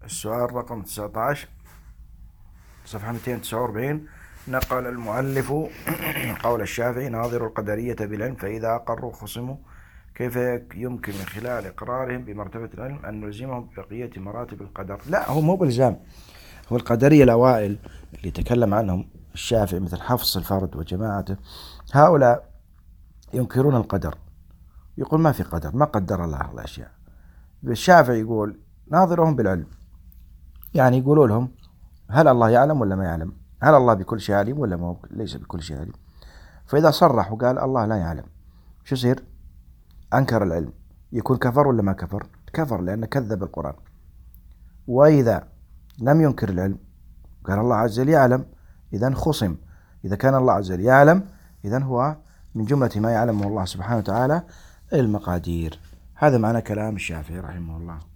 السؤال رقم 19 صفحة 249. نقل المؤلف قول الشافعي: ناظر القدرية بالعلم فإذا أقروا خصموا، كيف يمكن من خلال إقرارهم بمرتبة العلم أن نلزمهم ببقية مراتب القدر؟ لا، هو مو بإلزام. هو القدرية الأوائل اللي تكلم عنهم الشافعي مثل حفص الفرد وجماعته، هؤلاء ينكرون القدر، يقول ما في قدر، ما قدر الله الأشياء. الشافعي يقول ناظرهم بالعلم، يعني يقولوا لهم هل الله يعلم ولا ما يعلم؟ هل الله بكل شيء عليم ولا ليس بكل شيء عليم؟ فإذا صرح وقال الله لا يعلم، شو يصير؟ أنكر العلم، يكون كفر ولا ما كفر؟ كفر، لأنه كذب القرآن. وإذا لم ينكر العلم، قال الله عز وجل يعلم، إذن خصم. إذا كان الله عز وجل يعلم، إذن هو من جملة ما يعلمه الله سبحانه وتعالى المقادير. هذا معنى كلام الشافعي رحمه الله.